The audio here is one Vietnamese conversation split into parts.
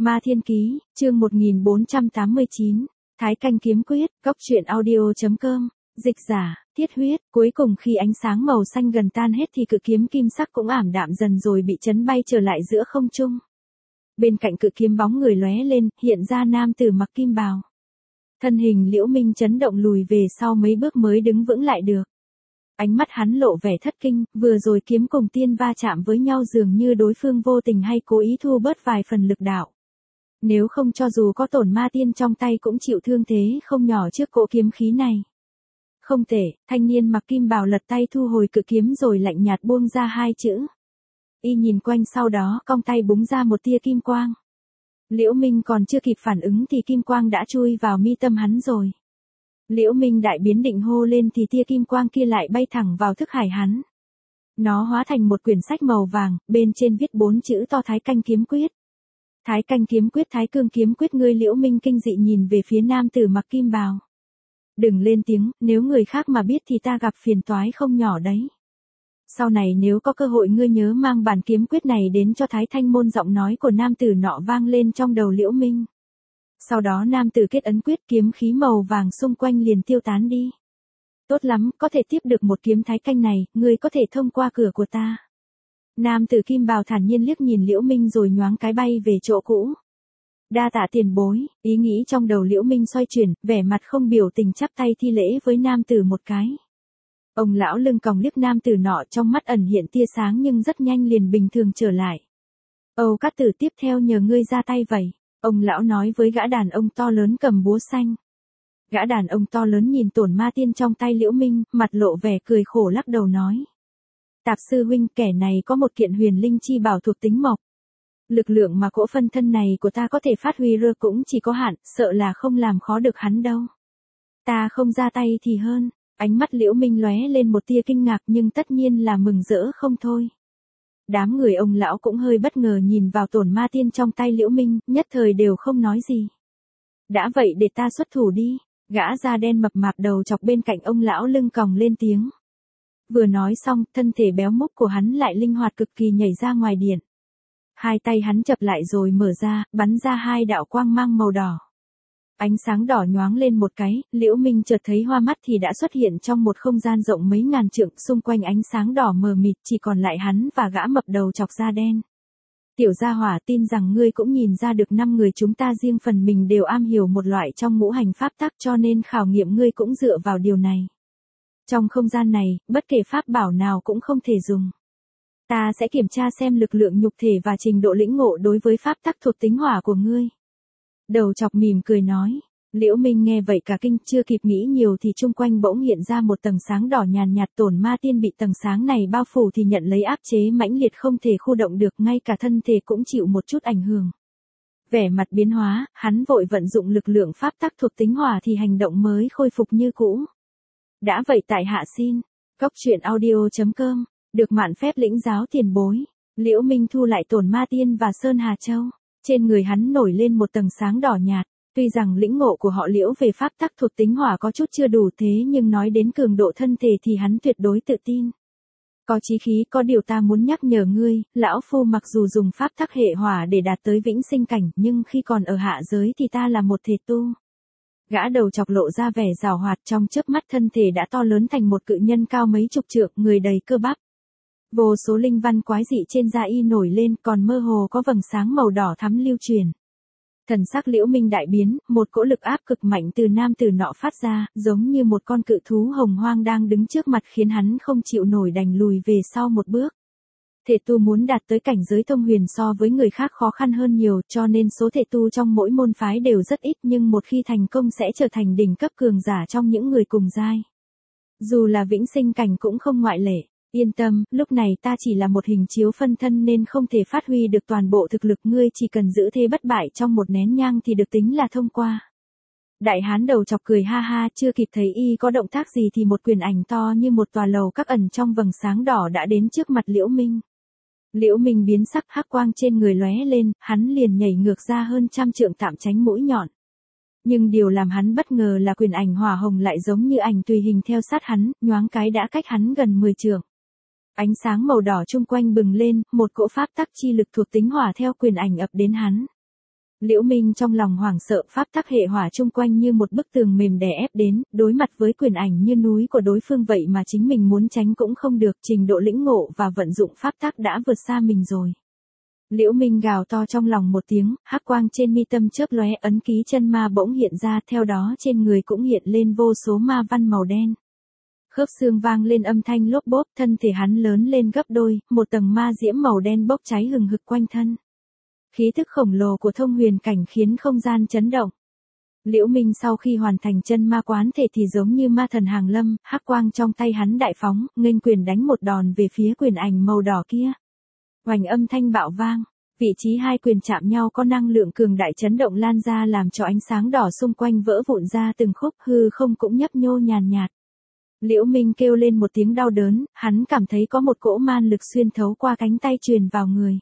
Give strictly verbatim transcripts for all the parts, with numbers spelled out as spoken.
Ma Thiên Ký, chương một nghìn bốn trăm tám mươi chín, Thái Canh Kiếm Quyết, Cốc truyện audio chấm com, dịch giả, Thiết Huyết. Cuối cùng khi ánh sáng màu xanh gần tan hết thì cự kiếm kim sắc cũng ảm đạm dần rồi bị chấn bay trở lại giữa không trung. Bên cạnh cự kiếm bóng người lóe lên, hiện ra nam tử mặc kim bào. Thân hình Liễu Minh chấn động lùi về sau mấy bước mới đứng vững lại được. Ánh mắt hắn lộ vẻ thất kinh, vừa rồi kiếm cùng tiên va chạm với nhau dường như đối phương vô tình hay cố ý thu bớt vài phần lực đạo. Nếu không cho dù có tổn ma tiên trong tay cũng chịu thương thế không nhỏ trước cỗ kiếm khí này. Không thể, thanh niên mặc kim bào lật tay thu hồi cự kiếm rồi lạnh nhạt buông ra hai chữ. Y nhìn quanh sau đó cong tay búng ra một tia kim quang. Liễu Minh còn chưa kịp phản ứng thì kim quang đã chui vào mi tâm hắn rồi. Liễu Minh đại biến định hô lên thì tia kim quang kia lại bay thẳng vào thức hải hắn. Nó hóa thành một quyển sách màu vàng, bên trên viết bốn chữ to Thái Canh Kiếm Quyết. Thái Canh Kiếm Quyết, Thái Cương Kiếm Quyết. Ngươi Liễu Minh kinh dị nhìn về phía nam tử mặc kim bào. Đừng lên tiếng, nếu người khác mà biết thì ta gặp phiền toái không nhỏ đấy. Sau này nếu có cơ hội ngươi nhớ mang bản kiếm quyết này đến cho Thái Thanh môn. Giọng nói của nam tử nọ vang lên trong đầu Liễu Minh. Sau đó nam tử kết ấn quyết, kiếm khí màu vàng xung quanh liền tiêu tán đi. Tốt lắm, có thể tiếp được một kiếm Thái Canh này, ngươi có thể thông qua cửa của ta. Nam tử kim bào thản nhiên liếc nhìn Liễu Minh rồi nhoáng cái bay về chỗ cũ. Đa tạ tiền bối. Ý nghĩ trong đầu Liễu Minh xoay chuyển, vẻ mặt không biểu tình chắp tay thi lễ với nam tử một cái. Ông lão lưng còng liếc nam tử nọ, trong mắt ẩn hiện tia sáng nhưng rất nhanh liền bình thường trở lại. Âu Cát Tử, tiếp theo nhờ ngươi ra tay vậy. Ông lão nói với gã đàn ông to lớn cầm búa xanh. Gã đàn ông to lớn nhìn tổn ma tiên trong tay Liễu Minh, mặt lộ vẻ cười khổ lắc đầu nói. Tạp sư huynh, kẻ này có một kiện huyền linh chi bảo thuộc tính mộc. Lực lượng mà cỗ phân thân này của ta có thể phát huy ra cũng chỉ có hạn, sợ là không làm khó được hắn đâu. Ta không ra tay thì hơn. Ánh mắt Liễu Minh lóe lên một tia kinh ngạc nhưng tất nhiên là mừng rỡ không thôi. Đám người ông lão cũng hơi bất ngờ nhìn vào tổn ma tiên trong tay Liễu Minh, nhất thời đều không nói gì. Đã vậy để ta xuất thủ đi. Gã da đen mập mạp đầu chọc bên cạnh ông lão lưng còng lên tiếng. Vừa nói xong, thân thể béo múc của hắn lại linh hoạt cực kỳ nhảy ra ngoài điện. Hai tay hắn chập lại rồi mở ra, bắn ra hai đạo quang mang màu đỏ. Ánh sáng đỏ nhoáng lên một cái, Liễu Minh chợt thấy hoa mắt thì đã xuất hiện trong một không gian rộng mấy ngàn trượng, xung quanh ánh sáng đỏ mờ mịt chỉ còn lại hắn và gã mập đầu chọc da đen. Tiểu gia hỏa, tin rằng ngươi cũng nhìn ra được năm người chúng ta riêng phần mình đều am hiểu một loại trong ngũ hành pháp tắc, cho nên khảo nghiệm ngươi cũng dựa vào điều này. Trong không gian này, bất kể pháp bảo nào cũng không thể dùng. Ta sẽ kiểm tra xem lực lượng nhục thể và trình độ lĩnh ngộ đối với pháp tắc thuộc tính hỏa của ngươi. Đầu chọc mỉm cười nói. Liễu Minh nghe vậy cả kinh, chưa kịp nghĩ nhiều thì chung quanh bỗng hiện ra một tầng sáng đỏ nhàn nhạt. Tổn ma tiên bị tầng sáng này bao phủ thì nhận lấy áp chế mãnh liệt không thể khu động được, ngay cả thân thể cũng chịu một chút ảnh hưởng. Vẻ mặt biến hóa, hắn vội vận dụng lực lượng pháp tắc thuộc tính hỏa thì hành động mới khôi phục như cũ. Đã vậy tại hạ xin. Cốc truyện audio chấm com, được mạn phép lĩnh giáo tiền bối. Liễu Minh thu lại tổn ma tiên và Sơn Hà Châu. Trên người hắn nổi lên một tầng sáng đỏ nhạt. Tuy rằng lĩnh ngộ của họ Liễu về pháp tắc thuộc tính hỏa có chút chưa đủ thế nhưng nói đến cường độ thân thể thì hắn tuyệt đối tự tin. Có chí khí, có điều ta muốn nhắc nhở ngươi, lão phu mặc dù dùng pháp tắc hệ hỏa để đạt tới vĩnh sinh cảnh nhưng khi còn ở hạ giới thì ta là một thể tu. Gã đầu chọc lộ ra vẻ giảo hoạt, trong chớp mắt thân thể đã to lớn thành một cự nhân cao mấy chục trượng, người đầy cơ bắp. Vô số linh văn quái dị trên da y nổi lên, còn mơ hồ có vầng sáng màu đỏ thắm lưu truyền. Thần sắc Liễu Minh đại biến, một cỗ lực áp cực mạnh từ nam tử nọ phát ra, giống như một con cự thú hồng hoang đang đứng trước mặt khiến hắn không chịu nổi đành lùi về sau một bước. Thể tu muốn đạt tới cảnh giới thông huyền so với người khác khó khăn hơn nhiều, cho nên số thể tu trong mỗi môn phái đều rất ít, nhưng một khi thành công sẽ trở thành đỉnh cấp cường giả trong những người cùng giai. Dù là vĩnh sinh cảnh cũng không ngoại lệ. Yên tâm, lúc này ta chỉ là một hình chiếu phân thân nên không thể phát huy được toàn bộ thực lực, ngươi chỉ cần giữ thế bất bại trong một nén nhang thì được tính là thông qua. Đại hán đầu chọc cười ha ha, chưa kịp thấy y có động tác gì thì một quyền ảnh to như một tòa lầu các ẩn trong vầng sáng đỏ đã đến trước mặt Liễu Minh. Liễu Minh biến sắc, hắc quang trên người lóe lên, hắn liền nhảy ngược ra hơn trăm trượng tạm tránh mũi nhọn. Nhưng điều làm hắn bất ngờ là quyền ảnh hỏa hồng lại giống như ảnh tùy hình theo sát hắn, nhoáng cái đã cách hắn gần mười trượng. Ánh sáng màu đỏ chung quanh bừng lên, một cỗ pháp tắc chi lực thuộc tính hỏa theo quyền ảnh ập đến hắn. Liễu Minh trong lòng hoảng sợ, pháp tắc hệ hỏa chung quanh như một bức tường mềm đè ép đến, đối mặt với quyền ảnh như núi của đối phương vậy mà chính mình muốn tránh cũng không được, trình độ lĩnh ngộ và vận dụng pháp tắc đã vượt xa mình rồi. Liễu Minh gào to trong lòng một tiếng, hắc quang trên mi tâm chớp lóe, ấn ký chân ma bỗng hiện ra, theo đó trên người cũng hiện lên vô số ma văn màu đen. Khớp xương vang lên âm thanh lốp bốp, thân thể hắn lớn lên gấp đôi, một tầng ma diễm màu đen bốc cháy hừng hực quanh thân. Khí thức khổng lồ của thông huyền cảnh khiến không gian chấn động. Liễu Minh sau khi hoàn thành chân ma quán thể thì giống như ma thần hàng lâm, hắc quang trong tay hắn đại phóng, nghênh quyền đánh một đòn về phía quyền ảnh màu đỏ kia. Oành, âm thanh bạo vang, vị trí hai quyền chạm nhau có năng lượng cường đại chấn động lan ra làm cho ánh sáng đỏ xung quanh vỡ vụn ra từng khúc, hư không cũng nhấp nhô nhàn nhạt. Liễu Minh kêu lên một tiếng đau đớn, hắn cảm thấy có một cỗ man lực xuyên thấu qua cánh tay truyền vào người.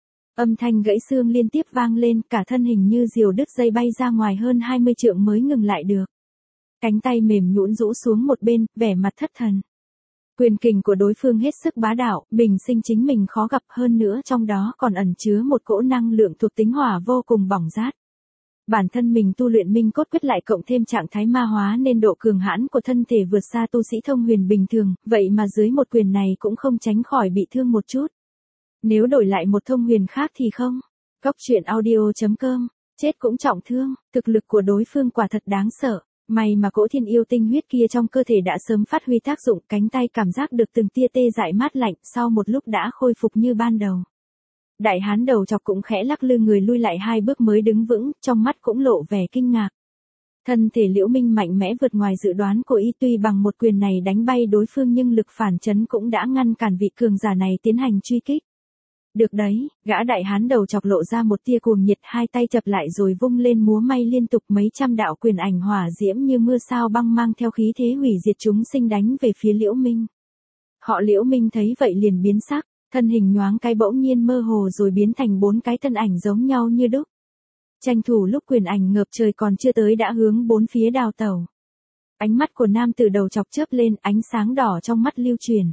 Âm thanh gãy xương liên tiếp vang lên, cả thân hình như diều đứt dây bay ra ngoài hơn hai mươi trượng mới ngừng lại được. Cánh tay mềm nhũn rũ xuống một bên, vẻ mặt thất thần. Quyền kình của đối phương hết sức bá đạo, bình sinh chính mình khó gặp, hơn nữa trong đó còn ẩn chứa một cỗ năng lượng thuộc tính hỏa vô cùng bỏng rát. Bản thân mình tu luyện minh cốt quyết lại cộng thêm trạng thái ma hóa nên độ cường hãn của thân thể vượt xa tu sĩ thông huyền bình thường, vậy mà dưới một quyền này cũng không tránh khỏi bị thương một chút. Nếu đổi lại một thông huyền khác thì không. Góc truyện audio chấm com, chết cũng trọng thương, thực lực của đối phương quả thật đáng sợ. May mà cỗ thiên yêu tinh huyết kia trong cơ thể đã sớm phát huy tác dụng, cánh tay cảm giác được từng tia tê dại mát lạnh, sau một lúc đã khôi phục như ban đầu. Đại hán đầu chọc cũng khẽ lắc lư người lui lại hai bước mới đứng vững, trong mắt cũng lộ vẻ kinh ngạc. Thân thể Liễu Minh mạnh mẽ vượt ngoài dự đoán của y, tuy bằng một quyền này đánh bay đối phương nhưng lực phản chấn cũng đã ngăn cản vị cường giả này tiến hành truy kích. Được đấy, gã đại hán đầu chọc lộ ra một tia cuồng nhiệt, hai tay chập lại rồi vung lên múa may liên tục, mấy trăm đạo quyền ảnh hỏa diễm như mưa sao băng mang theo khí thế hủy diệt chúng sinh đánh về phía Liễu Minh. Họ Liễu Minh thấy vậy liền biến sắc, thân hình nhoáng cái bỗng nhiên mơ hồ rồi biến thành bốn cái thân ảnh giống nhau như đúc. Tranh thủ lúc quyền ảnh ngập trời còn chưa tới đã hướng bốn phía đào tẩu. Ánh mắt của nam tử đầu chọc chớp lên, ánh sáng đỏ trong mắt lưu truyền.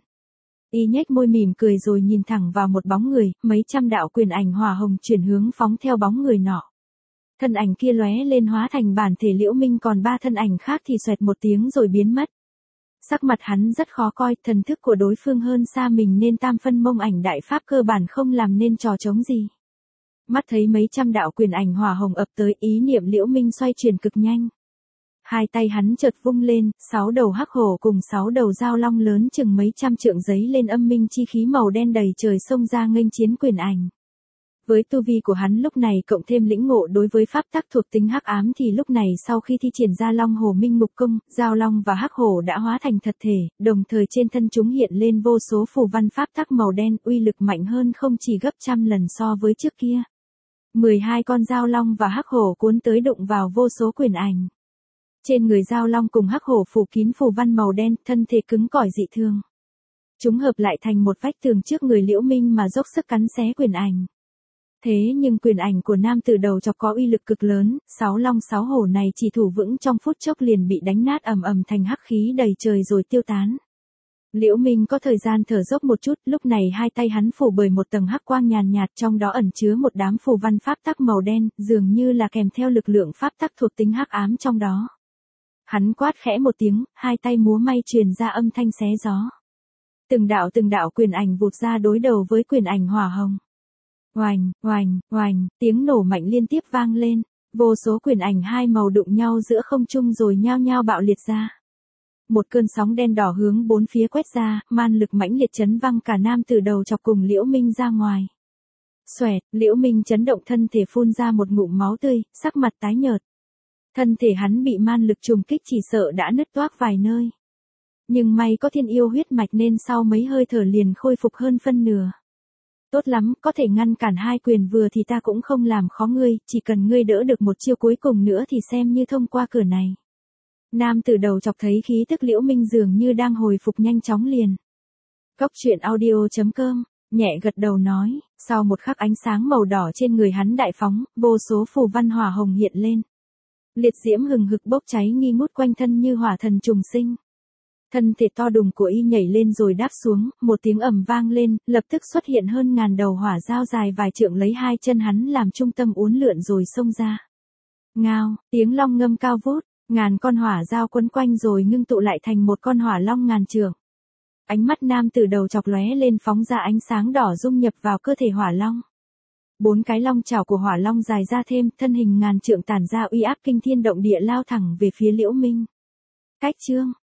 Y nhếch môi mỉm cười rồi nhìn thẳng vào một bóng người, mấy trăm đạo quyền ảnh hỏa hồng chuyển hướng phóng theo bóng người nọ. Thân ảnh kia lóe lên hóa thành bản thể Liễu Minh, còn ba thân ảnh khác thì xoẹt một tiếng rồi biến mất. Sắc mặt hắn rất khó coi, thần thức của đối phương hơn xa mình nên tam phân mông ảnh đại pháp cơ bản không làm nên trò trống gì. Mắt thấy mấy trăm đạo quyền ảnh hỏa hồng ập tới, ý niệm Liễu Minh xoay chuyển cực nhanh. Hai tay hắn chợt vung lên, sáu đầu hắc hổ cùng sáu đầu dao long lớn chừng mấy trăm trượng giấy lên âm minh chi khí màu đen đầy trời xông ra nghênh chiến quyền ảnh. Với tu vi của hắn lúc này cộng thêm lĩnh ngộ đối với pháp tắc thuộc tính hắc ám thì lúc này sau khi thi triển ra long hổ minh ngục công, dao long và hắc hổ đã hóa thành thật thể, đồng thời trên thân chúng hiện lên vô số phù văn pháp tắc màu đen, uy lực mạnh hơn không chỉ gấp trăm lần so với trước kia. mười hai con dao long và hắc hổ cuốn tới đụng vào vô số quyền ảnh. Trên người dao long cùng hắc hổ phủ kín phù văn màu đen, thân thể cứng cỏi dị thường. Chúng hợp lại thành một vách tường trước người Liễu Minh mà dốc sức cắn xé quyền ảnh. Thế nhưng quyền ảnh của nam tử đầu chọc có uy lực cực lớn, sáu long sáu hổ này chỉ thủ vững trong phút chốc liền bị đánh nát ầm ầm thành hắc khí đầy trời rồi tiêu tán. Liễu Minh có thời gian thở dốc một chút, lúc này hai tay hắn phủ bởi một tầng hắc quang nhàn nhạt, trong đó ẩn chứa một đám phù văn pháp tắc màu đen, dường như là kèm theo lực lượng pháp tắc thuộc tính hắc ám trong đó. Hắn quát khẽ một tiếng, hai tay múa may truyền ra âm thanh xé gió. Từng đạo từng đạo quyền ảnh vụt ra đối đầu với quyền ảnh hỏa hồng. Oành, oành, oành, tiếng nổ mạnh liên tiếp vang lên, vô số quyền ảnh hai màu đụng nhau giữa không trung rồi nhao nhao bạo liệt ra. Một cơn sóng đen đỏ hướng bốn phía quét ra, man lực mãnh liệt chấn văng cả nam tử đầu chọc cùng Liễu Minh ra ngoài. Xoẹt, Liễu Minh chấn động thân thể phun ra một ngụm máu tươi, sắc mặt tái nhợt. Thân thể hắn bị man lực trùng kích chỉ sợ đã nứt toác vài nơi. Nhưng may có thiên yêu huyết mạch nên sau mấy hơi thở liền khôi phục hơn phân nửa. Tốt lắm, có thể ngăn cản hai quyền vừa thì ta cũng không làm khó ngươi, chỉ cần ngươi đỡ được một chiêu cuối cùng nữa thì xem như thông qua cửa này. Nam tử đầu chọc thấy khí tức Liễu Minh dường như đang hồi phục nhanh chóng liền. Góc truyện audio chấm com, nhẹ gật đầu nói, sau một khắc ánh sáng màu đỏ trên người hắn đại phóng, vô số phù văn hỏa hồng hiện lên. Liệt diễm hừng hực bốc cháy nghi ngút quanh thân như hỏa thần trùng sinh. Thân thể to đùng của y nhảy lên rồi đáp xuống, một tiếng ầm vang lên, lập tức xuất hiện hơn ngàn đầu hỏa dao dài vài trượng lấy hai chân hắn làm trung tâm uốn lượn rồi xông ra. Ngao, tiếng long ngâm cao vút, ngàn con hỏa dao quấn quanh rồi ngưng tụ lại thành một con hỏa long ngàn trượng. Ánh mắt nam từ đầu chọc lóe lên phóng ra ánh sáng đỏ dung nhập vào cơ thể hỏa long. Bốn cái long chảo của hỏa long dài ra thêm, thân hình ngàn trượng tản ra uy áp kinh thiên động địa lao thẳng về phía Liễu Minh. Cách chương